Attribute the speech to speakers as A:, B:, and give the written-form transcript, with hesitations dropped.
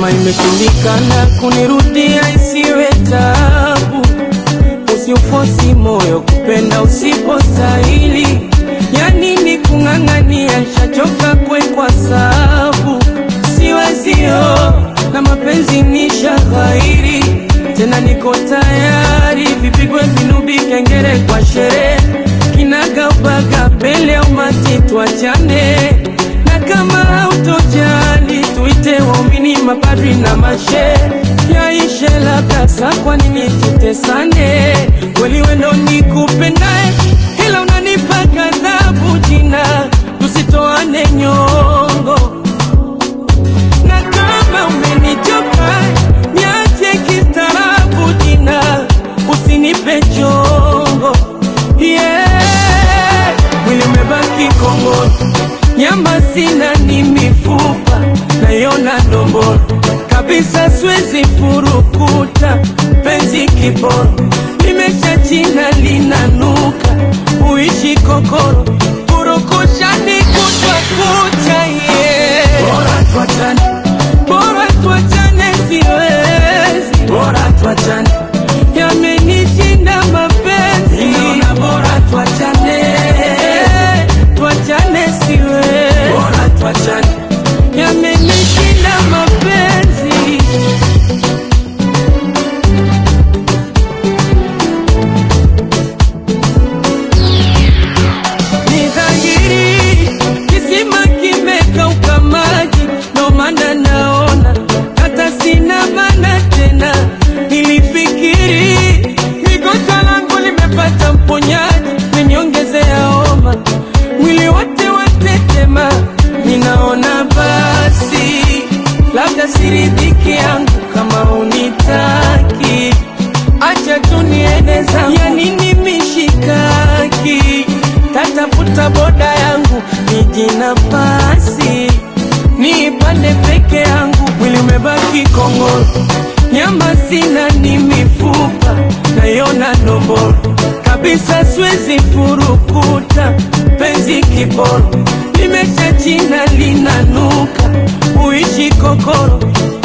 A: Kama imeshindikana kunirudia isiwe tabu, usiufosi moyo kupenda usipostahili. Yani ni kung'ang'ania, nishachoka kwa sababu siwezio na mapenzi nishaghairi. Tena niko tayari vipigwe vinubi kengere kwa sherehe, kinaga ubaga mbele umati tuachane. Na kama hautojali tuite waumini, mapadri na mashe, yaishe labda saa, kwa nini tutesane? Kweli wendo nikupendae, ila unanipa ghadhabu jina, tusitoane nyongo. Na kama umenichoka niache kistaarabu jina, usinipe chongo. Yeah, mwili umebaki kongoni, nyama sina ni mifupa, naiona ndombolo kabisa, siwezi furukuta. Penzi kiboro limesha china linanuka, uishi kokoro kurukushani kutwa kucha. Yeah, bora tuachane, bora tuachane, siwezi. Bora tuachane, yamenishinda mapenzi. Ninaona bora tuachane, tuachane, siwezi. Bora tuachane, yamenishinda mapenzi. Ni dhahiri kisima kimekauka maji, ndo maana naona hata sina maana tena. Nilifikiri migonjwa langu limepata mponyaji, meniongezea homa, mwili wote watetema. Ninaona basi labda siridhiki yangu, kama unitaki acha tu niende zangu. Ya nini mishikaki, tatafuta boda yangu niji nafasi niipande peke yangu. Mwili umebaki kongoro, nyama sina ni mifupa, naiona ndombolo kabisa, siwezi furukuta. Penzi kiboro limesha china linanuka, uishi kokoro